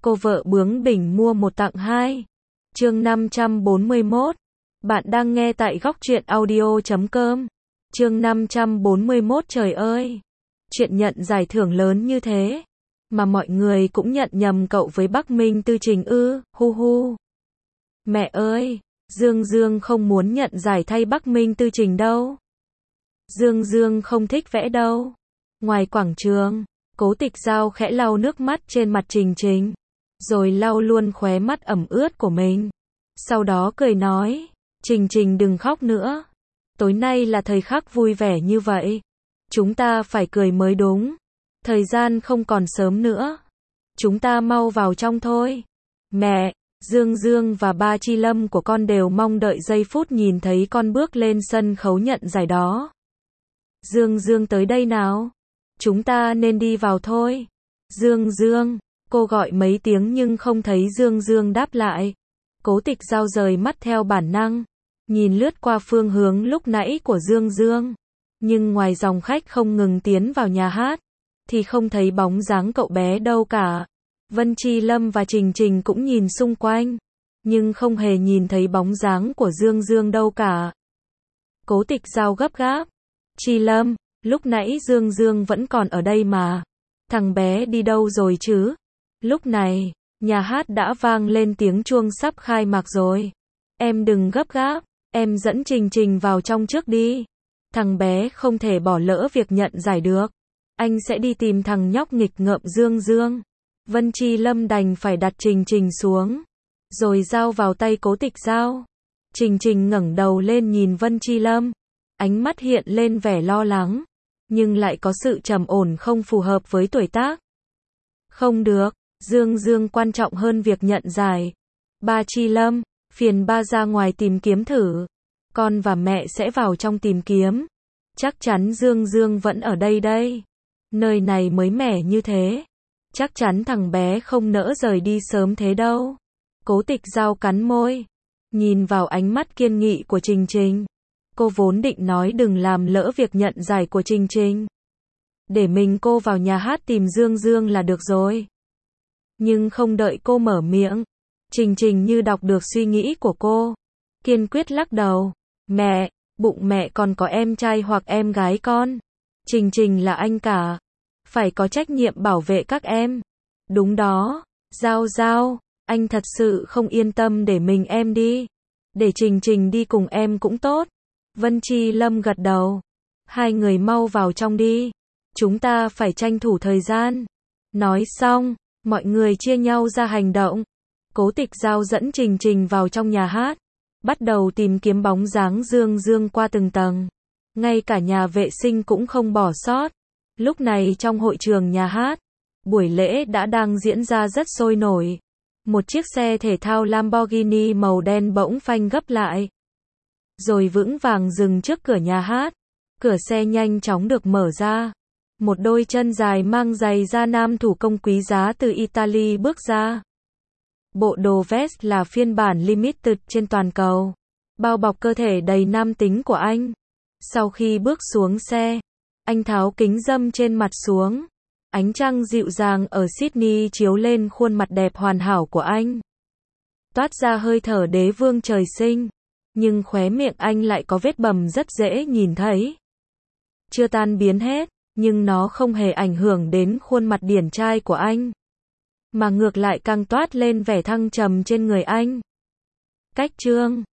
Cô vợ bướng bỉnh mua một tặng hai. Chương 541. Bạn đang nghe tại góc truyện audio.com. Chương 541. Trời ơi, chuyện nhận giải thưởng lớn như thế mà mọi người cũng nhận nhầm cậu với Bắc Minh Tư Trình ư? Hu hu. Mẹ ơi, Dương Dương không muốn nhận giải thay Bắc Minh Tư Trình đâu. Dương Dương không thích vẽ đâu. Ngoài quảng trường, Cố Tịch Giao khẽ lau nước mắt trên mặt Trình Trình, rồi lau luôn khóe mắt ẩm ướt của mình. Sau đó cười nói, Trình Trình đừng khóc nữa. Tối nay là thời khắc vui vẻ như vậy. Chúng ta phải cười mới đúng. Thời gian không còn sớm nữa. Chúng ta mau vào trong thôi. Mẹ, Dương Dương và ba Chi Lâm của con đều mong đợi giây phút nhìn thấy con bước lên sân khấu nhận giải đó. Dương Dương tới đây nào. Chúng ta nên đi vào thôi. Dương Dương, cô gọi mấy tiếng nhưng không thấy Dương Dương đáp lại. Cố Tịch Giao rời mắt theo bản năng, nhìn lướt qua phương hướng lúc nãy của Dương Dương. Nhưng ngoài dòng khách không ngừng tiến vào nhà hát, thì không thấy bóng dáng cậu bé đâu cả. Vân Chi Lâm và Trình Trình cũng nhìn xung quanh, nhưng không hề nhìn thấy bóng dáng của Dương Dương đâu cả. Cố Tịch Giao gấp gáp. Chi Lâm, lúc nãy Dương Dương vẫn còn ở đây mà. Thằng bé đi đâu rồi chứ? Lúc này, nhà hát đã vang lên tiếng chuông sắp khai mạc rồi. Em đừng gấp gáp, em dẫn Trình Trình vào trong trước đi. Thằng bé không thể bỏ lỡ việc nhận giải được. Anh sẽ đi tìm thằng nhóc nghịch ngợm Dương Dương. Vân Chi Lâm đành phải đặt Trình Trình xuống, rồi giao vào tay Cố Tịch Giao. Trình Trình ngẩng đầu lên nhìn Vân Chi Lâm, ánh mắt hiện lên vẻ lo lắng, nhưng lại có sự trầm ổn không phù hợp với tuổi tác. Không được, Dương Dương quan trọng hơn việc nhận giải. Ba Chi Lâm, phiền ba ra ngoài tìm kiếm thử. Con và mẹ sẽ vào trong tìm kiếm. Chắc chắn Dương Dương vẫn ở đây đây. Nơi này mới mẻ như thế. Chắc chắn thằng bé không nỡ rời đi sớm thế đâu. Cố Tịch Giao cắn môi, nhìn vào ánh mắt kiên nghị của Trình Trình. Cô vốn định nói đừng làm lỡ việc nhận giải của Trình Trình, để mình cô vào nhà hát tìm Dương Dương là được rồi. Nhưng không đợi cô mở miệng, Trình Trình như đọc được suy nghĩ của cô, kiên quyết lắc đầu. Mẹ, bụng mẹ còn có em trai hoặc em gái con. Trình Trình là anh cả, phải có trách nhiệm bảo vệ các em. Đúng đó, Giao Giao, anh thật sự không yên tâm để mình em đi. Để Trình Trình đi cùng em cũng tốt. Vân Chi Lâm gật đầu. Hai người mau vào trong đi. Chúng ta phải tranh thủ thời gian. Nói xong, mọi người chia nhau ra hành động. Cố Tịch Giao dẫn Trình Trình vào trong nhà hát, bắt đầu tìm kiếm bóng dáng Dương Dương qua từng tầng. Ngay cả nhà vệ sinh cũng không bỏ sót. Lúc này trong hội trường nhà hát, buổi lễ đã đang diễn ra rất sôi nổi. Một chiếc xe thể thao Lamborghini màu đen bỗng phanh gấp lại, rồi vững vàng dừng trước cửa nhà hát. Cửa xe nhanh chóng được mở ra. Một đôi chân dài mang giày da nam thủ công quý giá từ Italy bước ra. Bộ đồ vest là phiên bản limited trên toàn cầu, bao bọc cơ thể đầy nam tính của anh. Sau khi bước xuống xe, anh tháo kính râm trên mặt xuống. Ánh trăng dịu dàng ở Sydney chiếu lên khuôn mặt đẹp hoàn hảo của anh, toát ra hơi thở đế vương trời sinh. Nhưng khóe miệng anh lại có vết bầm rất dễ nhìn thấy, chưa tan biến hết, nhưng nó không hề ảnh hưởng đến khuôn mặt điển trai của anh, mà ngược lại càng toát lên vẻ thăng trầm trên người anh. Cách trương